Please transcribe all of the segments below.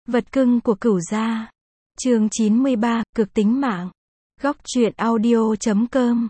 Vật cưng của Cửu gia. Chương 93, cực tính mạng. Góc truyện audio.com.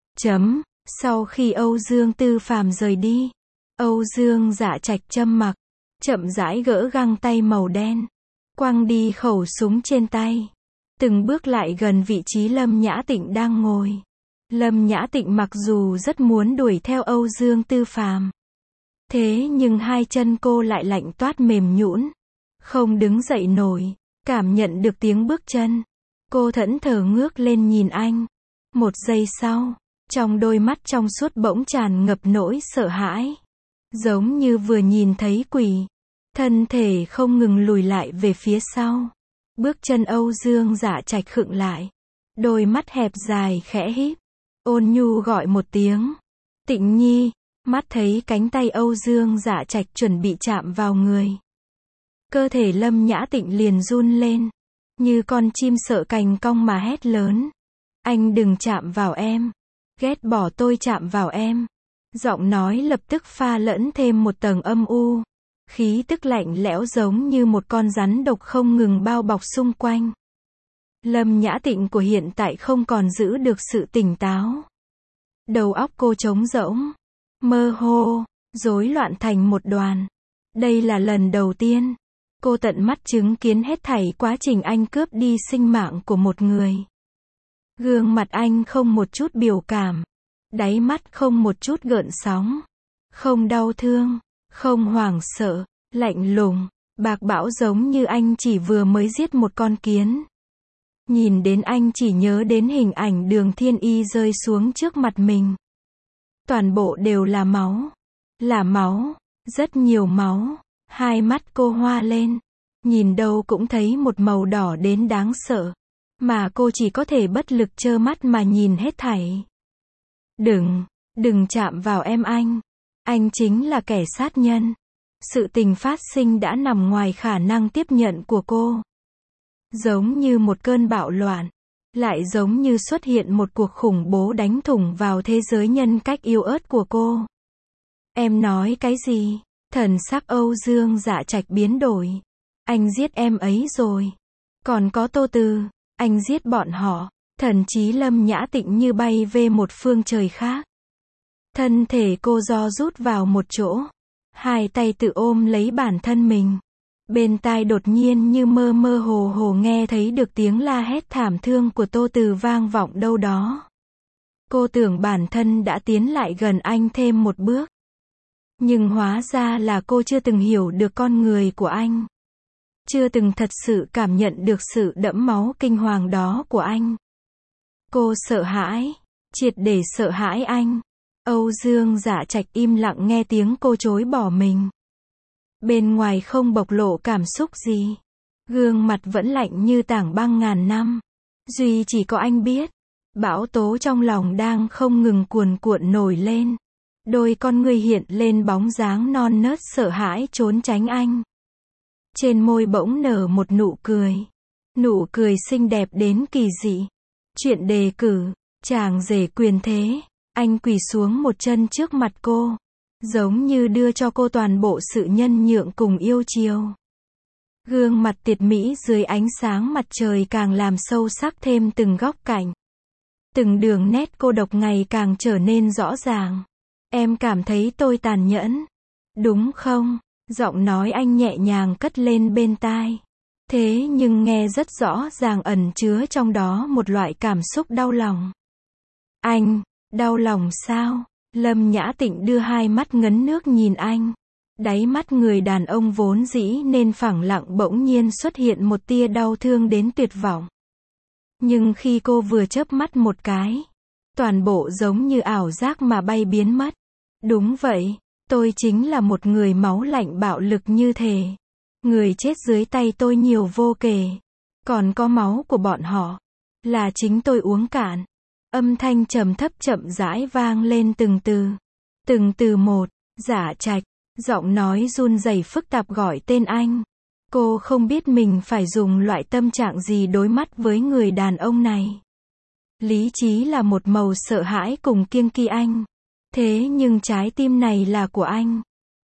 Sau khi Âu Dương Tư Phàm rời đi, Âu Dương Dạ Trạch châm mặc, chậm rãi gỡ găng tay màu đen, quăng đi khẩu súng trên tay, từng bước lại gần vị trí Lâm Nhã Tịnh đang ngồi. Lâm Nhã Tịnh mặc dù rất muốn đuổi theo Âu Dương Tư Phàm, thế nhưng hai chân cô lại lạnh toát mềm nhũn, không đứng dậy nổi. Cảm nhận được tiếng bước chân, cô thẫn thờ ngước lên nhìn anh. Một giây sau, trong đôi mắt trong suốt bỗng tràn ngập nỗi sợ hãi, giống như vừa nhìn thấy quỷ. Thân thể không ngừng lùi lại về phía sau. Bước chân Âu Dương Dạ Trạch khựng lại, đôi mắt hẹp dài khẽ híp, ôn nhu gọi một tiếng, Tịnh Nhi. Mắt thấy cánh tay Âu Dương Dạ Trạch chuẩn bị chạm vào người, cơ thể Lâm Nhã Tịnh liền run lên, như con chim sợ cành cong mà hét lớn. Anh đừng chạm vào em. Ghét bỏ tôi chạm vào em. Giọng nói lập tức pha lẫn thêm một tầng âm u. Khí tức lạnh lẽo giống như một con rắn độc không ngừng bao bọc xung quanh. Lâm Nhã Tịnh của hiện tại không còn giữ được sự tỉnh táo. Đầu óc cô trống rỗng, mơ hồ, rối loạn thành một đoàn. Đây là lần đầu tiên cô tận mắt chứng kiến hết thảy quá trình anh cướp đi sinh mạng của một người. Gương mặt anh không một chút biểu cảm, đáy mắt không một chút gợn sóng, không đau thương, không hoảng sợ, lạnh lùng, bạc bão giống như anh chỉ vừa mới giết một con kiến. Nhìn đến anh chỉ nhớ đến hình ảnh Đường Thiên Y rơi xuống trước mặt mình. Toàn bộ đều là máu, rất nhiều máu. Hai mắt cô hoa lên, nhìn đâu cũng thấy một màu đỏ đến đáng sợ, mà cô chỉ có thể bất lực trơ mắt mà nhìn hết thảy. Đừng chạm vào em anh chính là kẻ sát nhân. Sự tình phát sinh đã nằm ngoài khả năng tiếp nhận của cô. Giống như một cơn bạo loạn, lại giống như xuất hiện một cuộc khủng bố đánh thủng vào thế giới nhân cách yếu ớt của cô. Em nói cái gì? Thần sắc Âu Dương Dạ Trạch biến đổi. Anh giết em ấy rồi. Còn có Tô Từ, anh giết bọn họ. Thần trí Lâm Nhã Tịnh như bay về một phương trời khác. Thân thể cô ro rút vào một chỗ, hai tay tự ôm lấy bản thân mình. Bên tai đột nhiên như mơ mơ hồ hồ nghe thấy được tiếng la hét thảm thương của Tô Từ vang vọng đâu đó. Cô tưởng bản thân đã tiến lại gần anh thêm một bước. Nhưng hóa ra là cô chưa từng hiểu được con người của anh. Chưa từng thật sự cảm nhận được sự đẫm máu kinh hoàng đó của anh. Cô sợ hãi, triệt để sợ hãi anh. Âu Dương Dạ Trạch im lặng nghe tiếng cô chối bỏ mình. Bên ngoài không bộc lộ cảm xúc gì. Gương mặt vẫn lạnh như tảng băng ngàn năm. Duy chỉ có anh biết, bão tố trong lòng đang không ngừng cuồn cuộn nổi lên. Đôi con người hiện lên bóng dáng non nớt sợ hãi trốn tránh anh. Trên môi bỗng nở một nụ cười. Nụ cười xinh đẹp đến kỳ dị. Chuyện đề cử, chàng rể quyền thế. Anh quỳ xuống một chân trước mặt cô, giống như đưa cho cô toàn bộ sự nhân nhượng cùng yêu chiều. Gương mặt tuyệt mỹ dưới ánh sáng mặt trời càng làm sâu sắc thêm từng góc cạnh. Từng đường nét cô độc ngày càng trở nên rõ ràng. Em cảm thấy tôi tàn nhẫn, đúng không? Giọng nói anh nhẹ nhàng cất lên bên tai. Thế nhưng nghe rất rõ ràng ẩn chứa trong đó một loại cảm xúc đau lòng. Anh, đau lòng sao? Lâm Nhã Tịnh đưa hai mắt ngấn nước nhìn anh. Đáy mắt người đàn ông vốn dĩ nên phẳng lặng bỗng nhiên xuất hiện một tia đau thương đến tuyệt vọng. Nhưng khi cô vừa chớp mắt một cái, toàn bộ giống như ảo giác mà bay biến mất. Đúng vậy, tôi chính là một người máu lạnh bạo lực như thế. Người chết dưới tay tôi nhiều vô kể. Còn có máu của bọn họ, là chính tôi uống cạn. Âm thanh trầm thấp chậm rãi vang lên từng từ một. Dạ Trạch, giọng nói run rẩy phức tạp gọi tên anh. Cô không biết mình phải dùng loại tâm trạng gì đối mắt với người đàn ông này. Lý trí là một màu sợ hãi cùng kiêng kỵ anh. Thế nhưng trái tim này là của anh.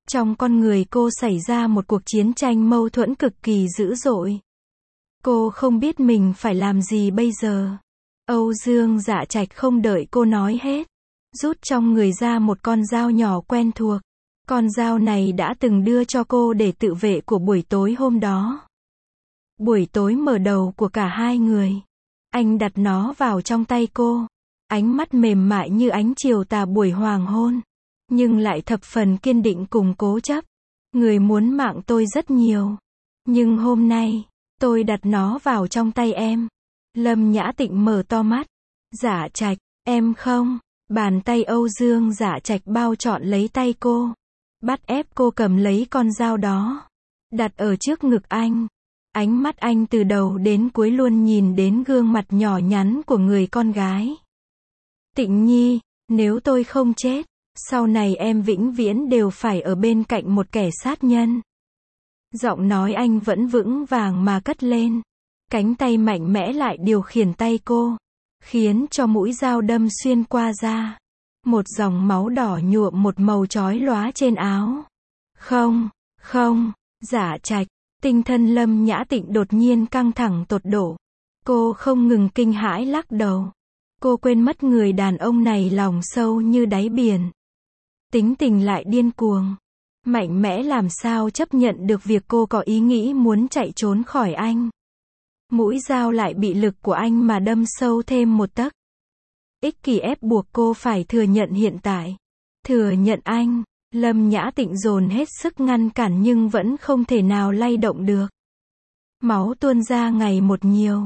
Trong con người cô xảy ra một cuộc chiến tranh mâu thuẫn cực kỳ dữ dội. Cô không biết mình phải làm gì bây giờ. Âu Dương Dạ Trạch không đợi cô nói hết, rút trong người ra một con dao nhỏ quen thuộc. Con dao này đã từng đưa cho cô để tự vệ của buổi tối hôm đó. Buổi tối mở đầu của cả hai người. Anh đặt nó vào trong tay cô. Ánh mắt mềm mại như ánh chiều tà buổi hoàng hôn. Nhưng lại thập phần kiên định cùng cố chấp. Người muốn mạng tôi rất nhiều. Nhưng hôm nay, tôi đặt nó vào trong tay em. Lâm Nhã Tịnh mở to mắt. Dạ Trạch, em không. Bàn tay Âu Dương Dạ Trạch bao trọn lấy tay cô. Bắt ép cô cầm lấy con dao đó. Đặt ở trước ngực anh. Ánh mắt anh từ đầu đến cuối luôn nhìn đến gương mặt nhỏ nhắn của người con gái. Tịnh Nhi, nếu tôi không chết, sau này em vĩnh viễn đều phải ở bên cạnh một kẻ sát nhân. Giọng nói anh vẫn vững vàng mà cất lên. Cánh tay mạnh mẽ lại điều khiển tay cô, khiến cho mũi dao đâm xuyên qua da. Một dòng máu đỏ nhuộm một màu chói lóa trên áo. Không, không, Dạ Trạch. Tinh thần Lâm Nhã Tịnh đột nhiên căng thẳng tột độ. Cô không ngừng kinh hãi lắc đầu. Cô quên mất người đàn ông này lòng sâu như đáy biển. Tính tình lại điên cuồng. Mạnh mẽ làm sao chấp nhận được việc cô có ý nghĩ muốn chạy trốn khỏi anh. Mũi dao lại bị lực của anh mà đâm sâu thêm một tấc. Ích kỷ ép buộc cô phải thừa nhận hiện tại. Thừa nhận anh. Lâm Nhã Tịnh dồn hết sức ngăn cản nhưng vẫn không thể nào lay động được. Máu tuôn ra ngày một nhiều.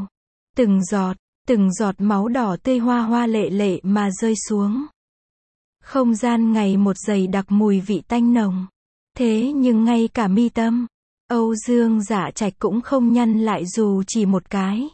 Từng giọt máu đỏ tươi hoa hoa lệ lệ mà rơi xuống. Không gian ngày một dày đặc mùi vị tanh nồng. Thế nhưng ngay cả mi tâm, Âu Dương Dạ Trạch cũng không nhăn lại dù chỉ một cái.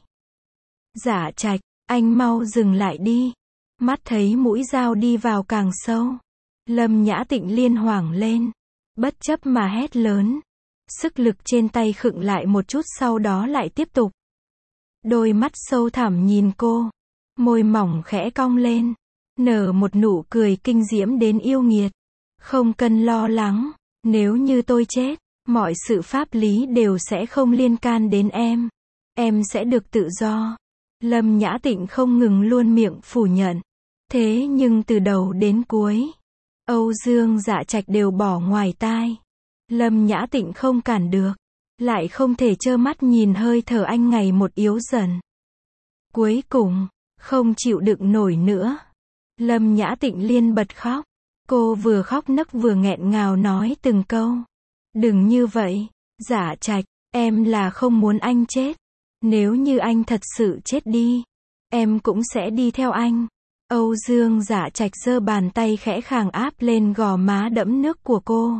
Dạ Trạch, anh mau dừng lại đi. Mắt thấy mũi dao đi vào càng sâu. Lâm Nhã Tịnh liên hoảng lên. Bất chấp mà hét lớn. Sức lực trên tay khựng lại một chút sau đó lại tiếp tục. Đôi mắt sâu thẳm nhìn cô. Môi mỏng khẽ cong lên. Nở một nụ cười kinh diễm đến yêu nghiệt. Không cần lo lắng. Nếu như tôi chết, mọi sự pháp lý đều sẽ không liên can đến em. Em sẽ được tự do. Lâm Nhã Tịnh không ngừng luôn miệng phủ nhận. Thế nhưng từ đầu đến cuối, Âu Dương Dạ Trạch đều bỏ ngoài tai. Lâm Nhã Tịnh không cản được. Lại không thể trơ mắt nhìn hơi thở anh ngày một yếu dần. Cuối cùng, không chịu đựng nổi nữa. Lâm Nhã Tịnh liên bật khóc. Cô vừa khóc nấc vừa nghẹn ngào nói từng câu. Đừng như vậy, Dạ Trạch, em là không muốn anh chết. Nếu như anh thật sự chết đi, em cũng sẽ đi theo anh. Âu Dương Dạ Trạch giơ bàn tay khẽ khàng áp lên gò má đẫm nước của cô.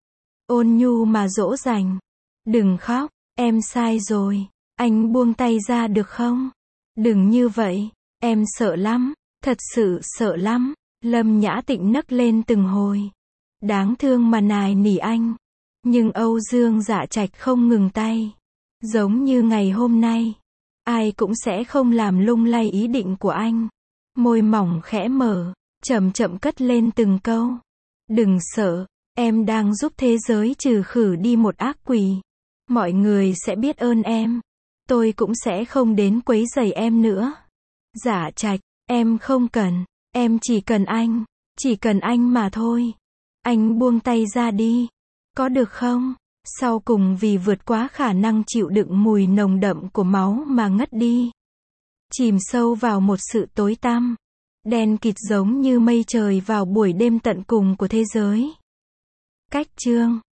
Ôn nhu mà dỗ dành. Đừng khóc, em sai rồi. Anh buông tay ra được không? Đừng như vậy, em sợ lắm, thật sự sợ lắm. Lâm Nhã Tịnh nấc lên từng hồi. Đáng thương mà nài nỉ anh. Nhưng Âu Dương Dạ Trạch không ngừng tay. Giống như ngày hôm nay, ai cũng sẽ không làm lung lay ý định của anh. Môi mỏng khẽ mở, chậm chậm cất lên từng câu. Đừng sợ, em đang giúp thế giới trừ khử đi một ác quỷ. Mọi người sẽ biết ơn em. Tôi cũng sẽ không đến quấy rầy em nữa. Dạ Trạch, em không cần. Em chỉ cần anh mà thôi. Anh buông tay ra đi. Có được không? Sau cùng vì vượt quá khả năng chịu đựng mùi nồng đậm của máu mà ngất đi. Chìm sâu vào một sự tối tăm. Đen kịt giống như mây trời vào buổi đêm tận cùng của thế giới. Cách chương